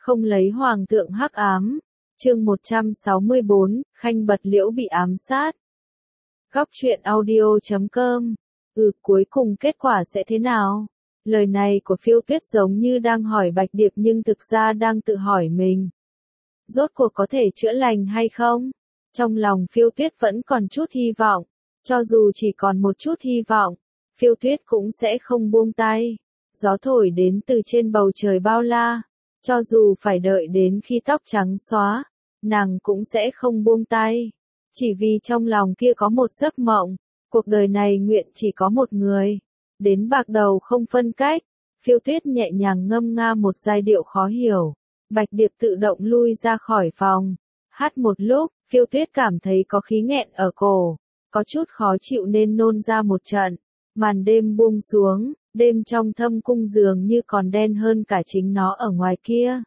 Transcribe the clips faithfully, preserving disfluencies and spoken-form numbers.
Không lấy hoàng thượng hắc ám. Chương một trăm sáu mươi bốn, Khanh Bật Liễu bị ám sát. Góc truyện audio chấm com. Ừ, cuối cùng kết quả sẽ thế nào? Lời này của Phiêu Tuyết giống như đang hỏi Bạch Điệp nhưng thực ra đang tự hỏi mình. Rốt cuộc có thể chữa lành hay không? Trong lòng Phiêu Tuyết vẫn còn chút hy vọng. Cho dù chỉ còn một chút hy vọng, Phiêu Tuyết cũng sẽ không buông tay. Gió thổi đến từ trên bầu trời bao la. Cho dù phải đợi đến khi tóc trắng xóa, nàng cũng sẽ không buông tay. Chỉ vì trong lòng kia có một giấc mộng, cuộc đời này nguyện chỉ có một người. Đến bạc đầu không phân cách, Phiêu Tuyết nhẹ nhàng ngâm nga một giai điệu khó hiểu. Bạch Điệp tự động lui ra khỏi phòng. Hát một lúc, Phiêu Tuyết cảm thấy có khí nghẹn ở cổ, có chút khó chịu nên nôn ra một trận. Màn đêm buông xuống, đêm trong thâm cung dường như còn đen hơn cả chính nó ở ngoài kia.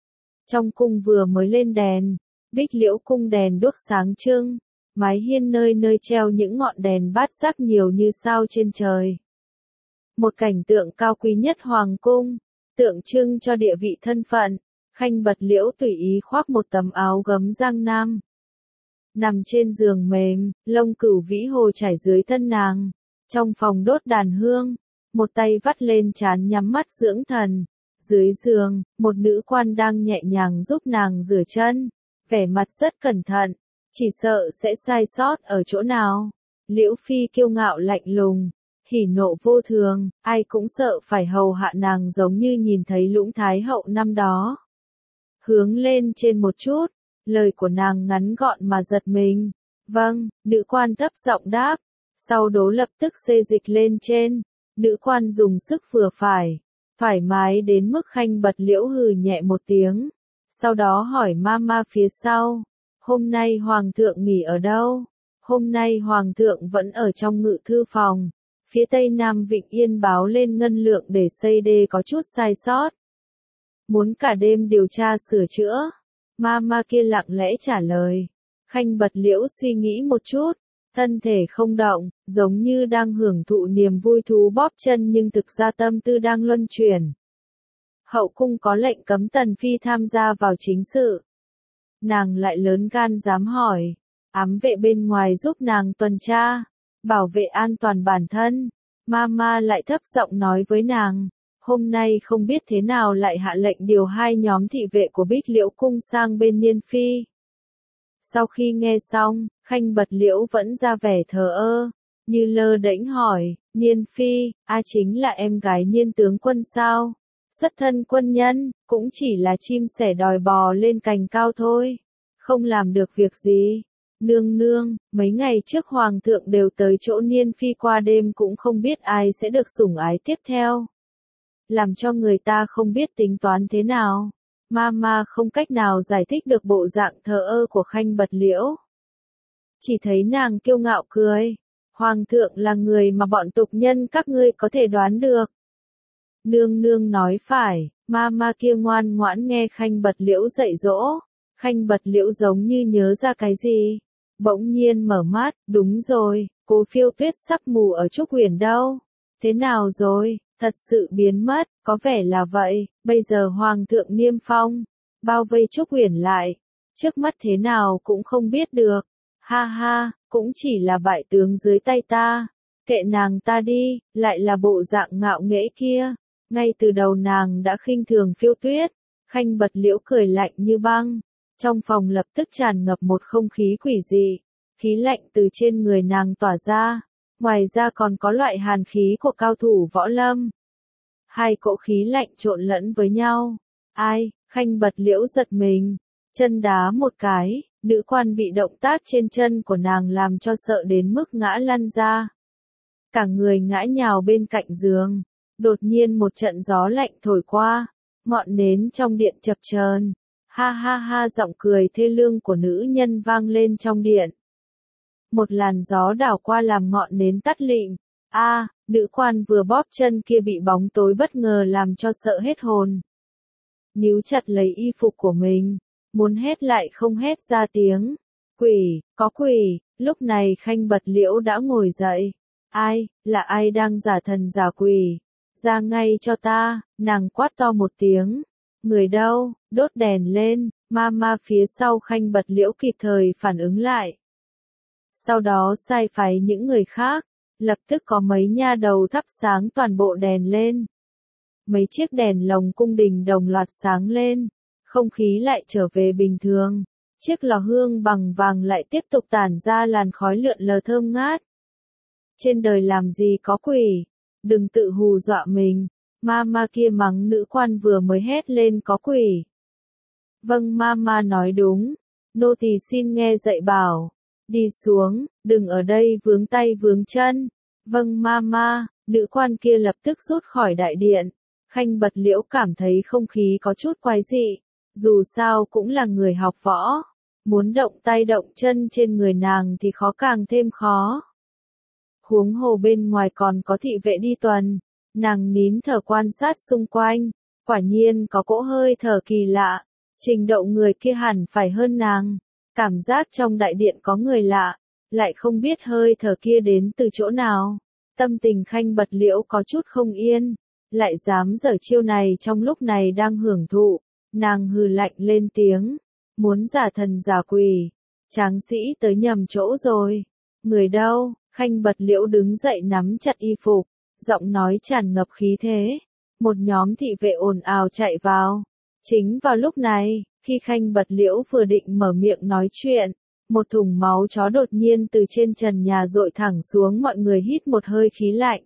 Trong cung vừa mới lên đèn, Bích Liễu cung đèn đuốc sáng trưng, mái hiên nơi nơi treo những ngọn đèn bát giác nhiều như sao trên trời. Một cảnh tượng cao quý nhất hoàng cung, tượng trưng cho địa vị thân phận. Khanh Bật Liễu tùy ý khoác một tấm áo gấm giang nam. Nằm trên giường mềm, lông cửu vĩ hồ chảy dưới thân nàng. Trong phòng đốt đàn hương, một tay vắt lên trán nhắm mắt dưỡng thần. Dưới giường, một nữ quan đang nhẹ nhàng giúp nàng rửa chân. Vẻ mặt rất cẩn thận, chỉ sợ sẽ sai sót ở chỗ nào. Liễu Phi kiêu ngạo lạnh lùng, hỉ nộ vô thường, ai cũng sợ phải hầu hạ nàng giống như nhìn thấy Lũng Thái Hậu năm đó. Hướng lên trên một chút, lời của nàng ngắn gọn mà giật mình. Vâng, nữ quan thấp giọng đáp, sau đó lập tức xê dịch lên trên. Nữ quan dùng sức vừa phải, thoải mái đến mức Khanh Bật Liễu hừ nhẹ một tiếng. Sau đó hỏi Mama phía sau, hôm nay Hoàng thượng nghỉ ở đâu? Hôm nay Hoàng thượng vẫn ở trong ngự thư phòng. Phía tây nam Vịnh Yên báo lên ngân lượng để xây đê có chút sai sót. Muốn cả đêm điều tra sửa chữa. Mama kia lặng lẽ trả lời. Khanh Bật Liễu suy nghĩ một chút, thân thể không động, giống như đang hưởng thụ niềm vui thú bóp chân nhưng thực ra tâm tư đang luân chuyển. Hậu cung có lệnh cấm Tần Phi tham gia vào chính sự. Nàng lại lớn gan dám hỏi. Ám vệ bên ngoài giúp nàng tuần tra, bảo vệ an toàn bản thân. Mama lại thấp giọng nói với nàng. Hôm nay không biết thế nào lại hạ lệnh điều hai nhóm thị vệ của Bích Liễu cung sang bên Niên Phi. Sau khi nghe xong, Khanh Bật Liễu vẫn ra vẻ thờ ơ, như lơ đễnh hỏi, Niên Phi, a chính là em gái Niên tướng quân sao? Xuất thân quân nhân, cũng chỉ là chim sẻ đòi bò lên cành cao thôi, không làm được việc gì. Nương nương, mấy ngày trước Hoàng thượng đều tới chỗ Niên Phi qua đêm cũng không biết ai sẽ được sủng ái tiếp theo. Làm cho người ta không biết tính toán thế nào. Mama không cách nào giải thích được bộ dạng thờ ơ của Khanh Bật Liễu. Chỉ thấy nàng kiêu ngạo cười. Hoàng thượng là người mà bọn tục nhân các ngươi có thể đoán được. Nương nương nói phải, Mama kia ngoan ngoãn nghe Khanh Bật Liễu dạy dỗ. Khanh Bật Liễu giống như nhớ ra cái gì. Bỗng nhiên mở mắt, đúng rồi, cô Phiêu Tuyết sắp mù ở Trúc Huyền đâu. Thế nào rồi? Thật sự biến mất, có vẻ là vậy. Bây giờ Hoàng thượng niêm phong, bao vây Trúc Huyền lại. Trước mắt thế nào cũng không biết được. Ha ha, cũng chỉ là bại tướng dưới tay ta. Kệ nàng ta đi, lại là bộ dạng ngạo nghễ kia. Ngay từ đầu nàng đã khinh thường Phiêu Tuyết. Khanh Bật Liễu cười lạnh như băng. Trong phòng lập tức tràn ngập một không khí quỷ dị. Khí lạnh từ trên người nàng tỏa ra. Ngoài ra còn có loại hàn khí của cao thủ võ lâm. Hai cỗ khí lạnh trộn lẫn với nhau. Ai, Khanh Bật Liễu giật mình. Chân đá một cái, nữ quan bị động tác trên chân của nàng làm cho sợ đến mức ngã lăn ra. Cả người ngã nhào bên cạnh giường. Đột nhiên một trận gió lạnh thổi qua. Ngọn nến trong điện chập chờn. Ha ha ha, giọng cười thê lương của nữ nhân vang lên trong điện. Một làn gió đảo qua làm ngọn nến tắt lịm. A, à, nữ quan vừa bóp chân kia bị bóng tối bất ngờ làm cho sợ hết hồn. Níu chặt lấy y phục của mình, muốn hét lại không hét ra tiếng. Quỷ, có quỷ. Lúc này Khanh Bật Liễu đã ngồi dậy. Ai, là ai đang giả thần giả quỷ? Ra ngay cho ta, nàng quát to một tiếng. Người đâu, đốt đèn lên, Mama phía sau Khanh Bật Liễu kịp thời phản ứng lại. Sau đó sai phái những người khác, lập tức có mấy nha đầu thắp sáng toàn bộ đèn lên. Mấy chiếc đèn lồng cung đình đồng loạt sáng lên, không khí lại trở về bình thường. Chiếc lò hương bằng vàng lại tiếp tục tản ra làn khói lượn lờ thơm ngát. Trên đời làm gì có quỷ, đừng tự hù dọa mình. Mama kia mắng nữ quan vừa mới hét lên có quỷ. Vâng, Mama nói đúng, nô tỳ xin nghe dạy bảo. Đi xuống, đừng ở đây vướng tay vướng chân. Vâng Mama, nữ quan kia lập tức rút khỏi đại điện. Khanh Bật Liễu cảm thấy không khí có chút quái dị, dù sao cũng là người học võ, muốn động tay động chân trên người nàng thì khó càng thêm khó. Huống hồ bên ngoài còn có thị vệ đi tuần, nàng nín thở quan sát xung quanh, quả nhiên có cỗ hơi thở kỳ lạ, trình độ người kia hẳn phải hơn nàng, cảm giác trong đại điện có người lạ, lại không biết hơi thở kia đến từ chỗ nào. Tâm tình Khanh Bật Liễu có chút không yên, lại dám giở chiêu này trong lúc này đang hưởng thụ, nàng hừ lạnh lên tiếng, muốn giả thần giả quỷ, tráng sĩ tới nhầm chỗ rồi. Người đâu? Khanh Bật Liễu đứng dậy nắm chặt y phục, giọng nói tràn ngập khí thế. Một nhóm thị vệ ồn ào chạy vào. Chính vào lúc này, khi Khanh Bật Liễu vừa định mở miệng nói chuyện, một thùng máu chó đột nhiên từ trên trần nhà dội thẳng xuống, mọi người hít một hơi khí lạnh.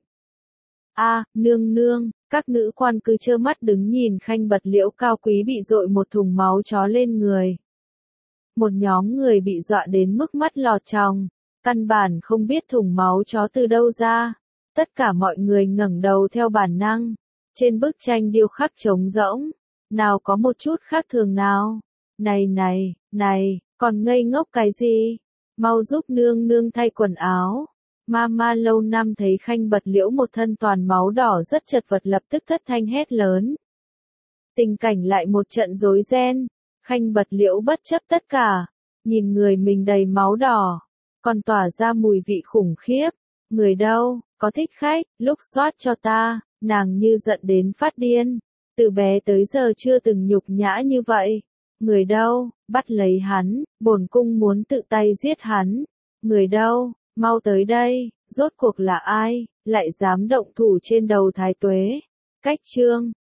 A, nương nương, các nữ quan cứ trơ mắt đứng nhìn Khanh Bật Liễu cao quý bị dội một thùng máu chó lên người. Một nhóm người bị dọa đến mức mắt lọt tròng, căn bản không biết thùng máu chó từ đâu ra. Tất cả mọi người ngẩng đầu theo bản năng. Trên bức tranh điêu khắc trống rỗng, nào có một chút khác thường nào. Này này, này, còn ngây ngốc cái gì? Mau giúp nương nương thay quần áo. Mama lâu năm thấy Khanh Bật Liễu một thân toàn máu đỏ rất chật vật, lập tức thất thanh hét lớn. Tình cảnh lại một trận rối ren. Khanh Bật Liễu bất chấp tất cả, nhìn người mình đầy máu đỏ, còn tỏa ra mùi vị khủng khiếp. Người đâu, có thích khách, lúc soát cho ta, nàng như giận đến phát điên. Từ bé tới giờ chưa từng nhục nhã như vậy. Người đâu, bắt lấy hắn, bổn cung muốn tự tay giết hắn. Người đâu, mau tới đây, rốt cuộc là ai, lại dám động thủ trên đầu thái tuế. Cách chương